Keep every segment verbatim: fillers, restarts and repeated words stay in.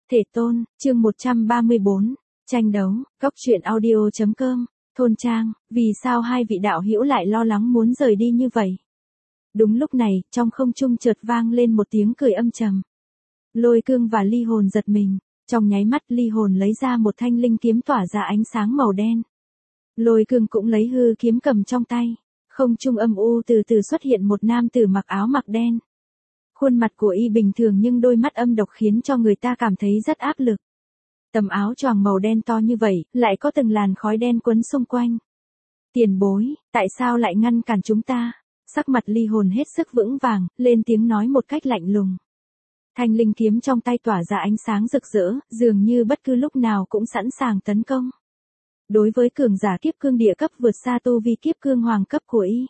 Thể tôn, chương một trăm ba mươi bốn, tranh đấu, góc truyện audio.com, thôn trang, vì sao hai vị đạo hữu lại lo lắng muốn rời đi như vậy? Đúng lúc này, trong không trung chợt vang lên một tiếng cười âm trầm. Lôi Cương và Ly Hồn giật mình, trong nháy mắt Ly Hồn lấy ra một thanh linh kiếm tỏa ra ánh sáng màu đen. Lôi Cương cũng lấy hư kiếm cầm trong tay, không trung âm u từ từ xuất hiện một nam tử mặc áo mặc đen. Khuôn mặt của y bình thường nhưng đôi mắt âm độc khiến cho người ta cảm thấy rất áp lực. Tầm áo choàng màu đen to như vậy, lại có từng làn khói đen quấn xung quanh. Tiền bối, tại sao lại ngăn cản chúng ta? Sắc mặt Ly Hồn hết sức vững vàng, lên tiếng nói một cách lạnh lùng. Thanh linh kiếm trong tay tỏa ra ánh sáng rực rỡ, dường như bất cứ lúc nào cũng sẵn sàng tấn công. Đối với cường giả kiếp cương địa cấp vượt xa tu vi kiếp cương hoàng cấp của y,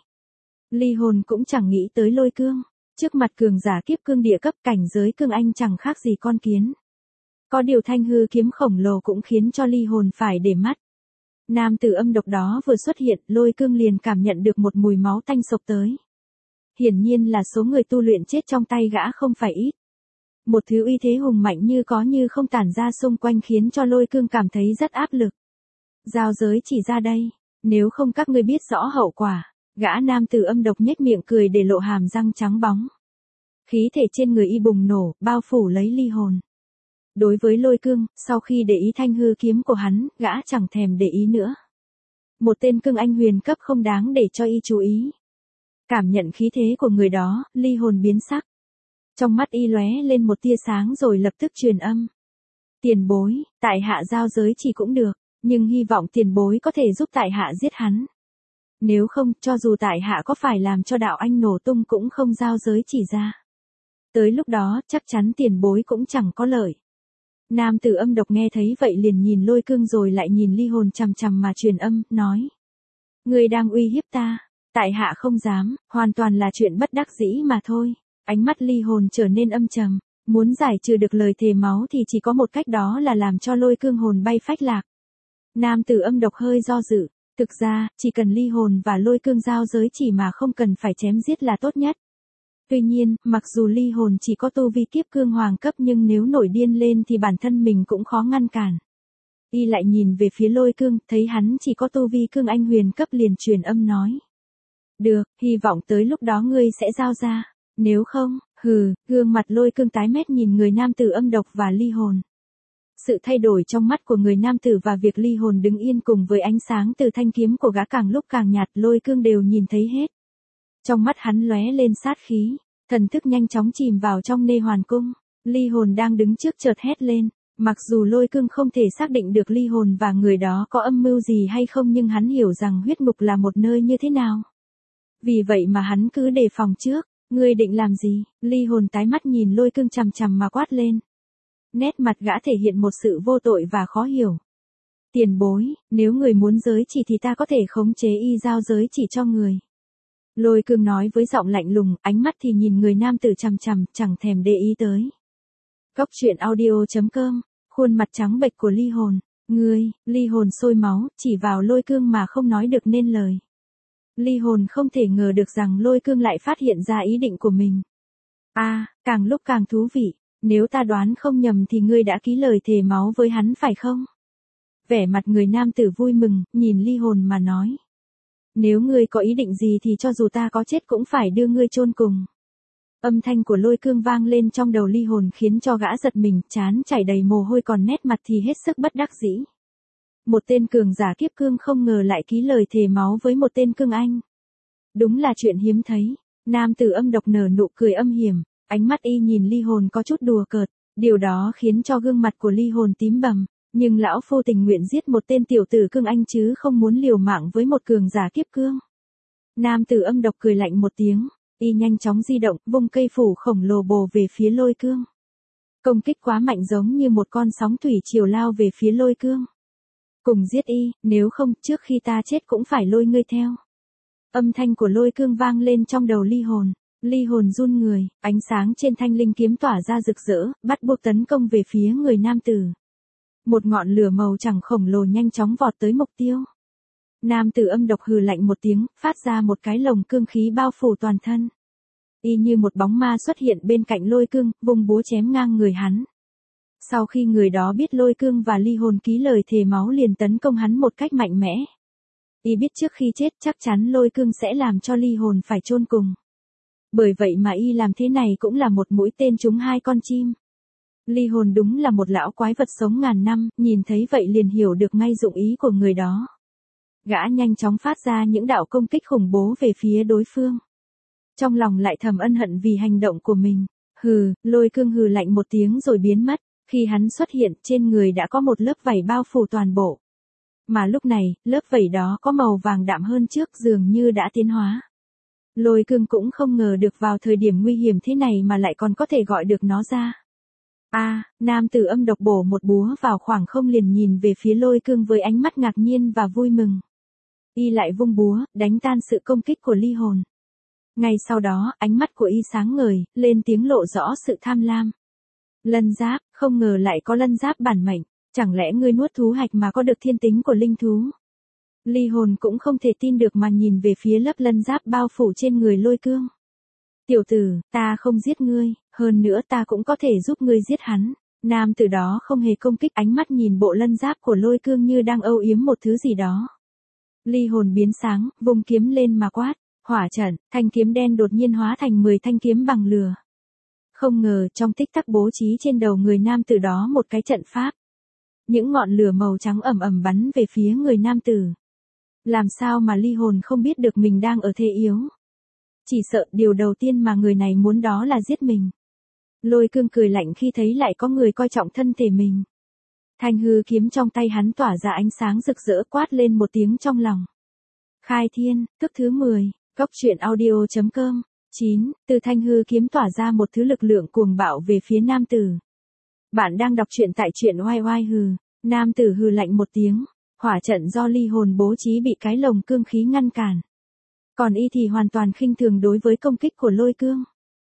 Ly Hồn cũng chẳng nghĩ tới Lôi Cương. Trước mặt cường giả kiếp cương địa cấp cảnh giới cương anh chẳng khác gì con kiến. Có điều thanh hư kiếm khổng lồ cũng khiến cho Ly Hồn phải để mắt. Nam tử âm độc đó vừa xuất hiện, Lôi Cương liền cảm nhận được một mùi máu tanh sộc tới. Hiển nhiên là số người tu luyện chết trong tay gã không phải ít. Một thứ uy thế hùng mạnh như có như không tản ra xung quanh khiến cho Lôi Cương cảm thấy rất áp lực. Giao giới chỉ ra đây, nếu không các ngươi biết rõ hậu quả. Gã nam tử âm độc nhếch miệng cười để lộ hàm răng trắng bóng. Khí thể trên người y bùng nổ, bao phủ lấy Ly Hồn. Đối với Lôi Cương, sau khi để ý thanh hư kiếm của hắn, gã chẳng thèm để ý nữa. Một tên cương anh huyền cấp không đáng để cho y chú ý. Cảm nhận khí thế của người đó, Ly Hồn biến sắc. Trong mắt y lóe lên một tia sáng rồi lập tức truyền âm. Tiền bối, tại hạ giao giới chỉ cũng được, nhưng hy vọng tiền bối có thể giúp tại hạ giết hắn. Nếu không, cho dù tại hạ có phải làm cho đạo anh nổ tung cũng không giao giới chỉ ra. Tới lúc đó, chắc chắn tiền bối cũng chẳng có lợi. Nam tử âm độc nghe thấy vậy liền nhìn Lôi Cương rồi lại nhìn Ly Hồn chằm chằm mà truyền âm, nói. Ngươi đang uy hiếp ta, tại hạ không dám, hoàn toàn là chuyện bất đắc dĩ mà thôi. Ánh mắt Ly Hồn trở nên âm trầm, muốn giải trừ được lời thề máu thì chỉ có một cách đó là làm cho Lôi Cương hồn bay phách lạc. Nam tử âm độc hơi do dự. Thực ra, chỉ cần Ly Hồn và Lôi Cương giao giới chỉ mà không cần phải chém giết là tốt nhất. Tuy nhiên, mặc dù Ly Hồn chỉ có tu vi kiếp cương hoàng cấp nhưng nếu nổi điên lên thì bản thân mình cũng khó ngăn cản. Y lại nhìn về phía Lôi Cương, thấy hắn chỉ có tu vi cương anh huyền cấp liền truyền âm nói. Được, hy vọng tới lúc đó ngươi sẽ giao ra. Nếu không, hừ, gương mặt Lôi Cương tái mét nhìn người nam tử âm độc và Ly Hồn. Sự thay đổi trong mắt của người nam tử và việc Ly Hồn đứng yên cùng với ánh sáng từ thanh kiếm của gã càng lúc càng nhạt, Lôi Cương đều nhìn thấy hết. Trong mắt hắn lóe lên sát khí, thần thức nhanh chóng chìm vào trong nê hoàn cung. Ly Hồn đang đứng trước chợt hét lên, mặc dù Lôi Cương không thể xác định được Ly Hồn và người đó có âm mưu gì hay không nhưng hắn hiểu rằng huyết ngục là một nơi như thế nào. Vì vậy mà hắn cứ đề phòng trước. Ngươi định làm gì? Ly Hồn tái mắt nhìn Lôi Cương chằm chằm mà quát lên. Nét mặt gã thể hiện một sự vô tội và khó hiểu. Tiền bối, nếu người muốn giới chỉ thì ta có thể khống chế y giao giới chỉ cho người. Lôi Cương nói với giọng lạnh lùng, ánh mắt thì nhìn người nam tử chằm chằm, chẳng thèm để ý tới. Góc truyện audio.com, khuôn mặt trắng bệch của Ly Hồn. Ngươi, Ly Hồn sôi máu, chỉ vào Lôi Cương mà không nói được nên lời. Ly Hồn không thể ngờ được rằng Lôi Cương lại phát hiện ra ý định của mình. A, à, càng lúc càng thú vị. Nếu ta đoán không nhầm thì ngươi đã ký lời thề máu với hắn phải không? Vẻ mặt người nam tử vui mừng, nhìn Ly Hồn mà nói. Nếu ngươi có ý định gì thì cho dù ta có chết cũng phải đưa ngươi chôn cùng. Âm thanh của Lôi Cương vang lên trong đầu Ly Hồn khiến cho gã giật mình, trán chảy đầy mồ hôi còn nét mặt thì hết sức bất đắc dĩ. Một tên cường giả kiếp cương không ngờ lại ký lời thề máu với một tên cương anh. Đúng là chuyện hiếm thấy. Nam tử âm độc nở nụ cười âm hiểm. Ánh mắt y nhìn Ly Hồn có chút đùa cợt, điều đó khiến cho gương mặt của Ly Hồn tím bầm, nhưng lão phu tình nguyện giết một tên tiểu tử cương anh chứ không muốn liều mạng với một cường giả kiếp cương. Nam tử âm độc cười lạnh một tiếng, y nhanh chóng di động, vung cây phủ khổng lồ bổ về phía Lôi Cương. Công kích quá mạnh giống như một con sóng thủy triều lao về phía Lôi Cương. Cùng giết y, nếu không trước khi ta chết cũng phải lôi ngươi theo. Âm thanh của Lôi Cương vang lên trong đầu Ly Hồn. Ly Hồn run người, ánh sáng trên thanh linh kiếm tỏa ra rực rỡ, bắt buộc tấn công về phía người nam tử. Một ngọn lửa màu chẳng khổng lồ nhanh chóng vọt tới mục tiêu. Nam tử âm độc hừ lạnh một tiếng, phát ra một cái lồng cương khí bao phủ toàn thân. Y như một bóng ma xuất hiện bên cạnh Lôi Cương, vùng búa chém ngang người hắn. Sau khi người đó biết Lôi Cương và Ly Hồn ký lời thề máu liền tấn công hắn một cách mạnh mẽ. Y biết trước khi chết chắc chắn Lôi Cương sẽ làm cho Ly Hồn phải chôn cùng. Bởi vậy mà y làm thế này cũng là một mũi tên trúng hai con chim. Ly Hồn đúng là một lão quái vật sống ngàn năm, nhìn thấy vậy liền hiểu được ngay dụng ý của người đó. Gã nhanh chóng phát ra những đạo công kích khủng bố về phía đối phương. Trong lòng lại thầm ân hận vì hành động của mình. Hừ, Lôi Cương hừ lạnh một tiếng rồi biến mất. Khi hắn xuất hiện, trên người đã có một lớp vảy bao phủ toàn bộ. Mà lúc này, lớp vảy đó có màu vàng đạm hơn trước, dường như đã tiến hóa. Lôi Cương cũng không ngờ được vào thời điểm nguy hiểm thế này mà lại còn có thể gọi được nó ra. A, à, nam tử âm độc bổ một búa vào khoảng không liền nhìn về phía Lôi Cương với ánh mắt ngạc nhiên và vui mừng. Y lại vung búa, đánh tan sự công kích của Ly Hồn. Ngay sau đó, ánh mắt của y sáng ngời, lên tiếng lộ rõ sự tham lam. Lân giáp, không ngờ lại có lân giáp bản mệnh, chẳng lẽ ngươi nuốt thú hạch mà có được thiên tính của linh thú? Ly Hồn cũng không thể tin được mà nhìn về phía lớp lân giáp bao phủ trên người Lôi Cương. Tiểu tử, ta không giết ngươi, hơn nữa ta cũng có thể giúp ngươi giết hắn. Nam tử đó không hề công kích, ánh mắt nhìn bộ lân giáp của Lôi Cương như đang âu yếm một thứ gì đó. Ly Hồn biến sáng, vung kiếm lên mà quát, hỏa trận, thanh kiếm đen đột nhiên hóa thành mười thanh kiếm bằng lửa. Không ngờ trong tích tắc bố trí trên đầu người nam tử đó một cái trận pháp. Những ngọn lửa màu trắng ầm ầm bắn về phía người nam tử. Làm sao mà Ly Hồn không biết được mình đang ở thế yếu? Chỉ sợ điều đầu tiên mà người này muốn đó là giết mình. Lôi Cương cười lạnh khi thấy lại có người coi trọng thân thể mình. Thanh hư kiếm trong tay hắn tỏa ra ánh sáng rực rỡ, quát lên một tiếng trong lòng. Khai thiên, tức thứ mười, Cốc Truyện Audio chấm com. chín. Từ thanh hư kiếm tỏa ra một thứ lực lượng cuồng bạo về phía nam tử. Bạn đang đọc truyện tại truyện oai oai hừ. Nam tử hừ lạnh một tiếng. Hỏa trận do Ly Hồn bố trí bị cái lồng cương khí ngăn cản. Còn y thì hoàn toàn khinh thường đối với công kích của Lôi Cương.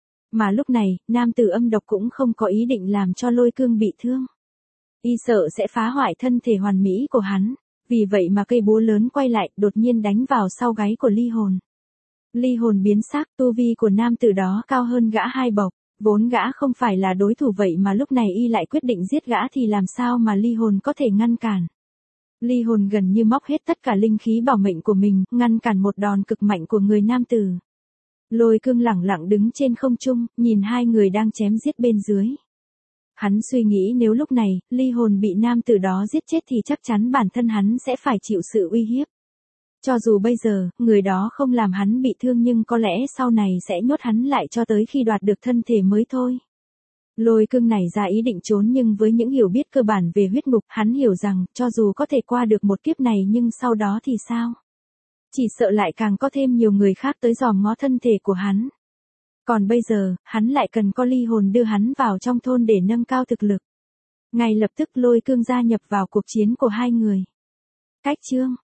Mà lúc này, nam tử âm độc cũng không có ý định làm cho Lôi Cương bị thương. Y sợ sẽ phá hoại thân thể hoàn mỹ của hắn. Vì vậy mà cây búa lớn quay lại, đột nhiên đánh vào sau gáy của Ly Hồn. Ly Hồn biến sắc, tu vi của nam tử đó cao hơn gã hai bậc, vốn gã không phải là đối thủ, vậy mà lúc này y lại quyết định giết gã thì làm sao mà Ly Hồn có thể ngăn cản. Ly Hồn gần như móc hết tất cả linh khí bảo mệnh của mình, ngăn cản một đòn cực mạnh của người nam tử. Lôi Cương lẳng lặng đứng trên không trung, nhìn hai người đang chém giết bên dưới. Hắn suy nghĩ nếu lúc này, Ly Hồn bị nam tử đó giết chết thì chắc chắn bản thân hắn sẽ phải chịu sự uy hiếp. Cho dù bây giờ, người đó không làm hắn bị thương nhưng có lẽ sau này sẽ nhốt hắn lại cho tới khi đoạt được thân thể mới thôi. Lôi Cương này ra ý định trốn nhưng với những hiểu biết cơ bản về huyết ngục, hắn hiểu rằng, cho dù có thể qua được một kiếp này nhưng sau đó thì sao? Chỉ sợ lại càng có thêm nhiều người khác tới dòm ngó thân thể của hắn. Còn bây giờ, hắn lại cần có Ly Hồn đưa hắn vào trong thôn để nâng cao thực lực. Ngay lập tức Lôi Cương gia nhập vào cuộc chiến của hai người. Cách chương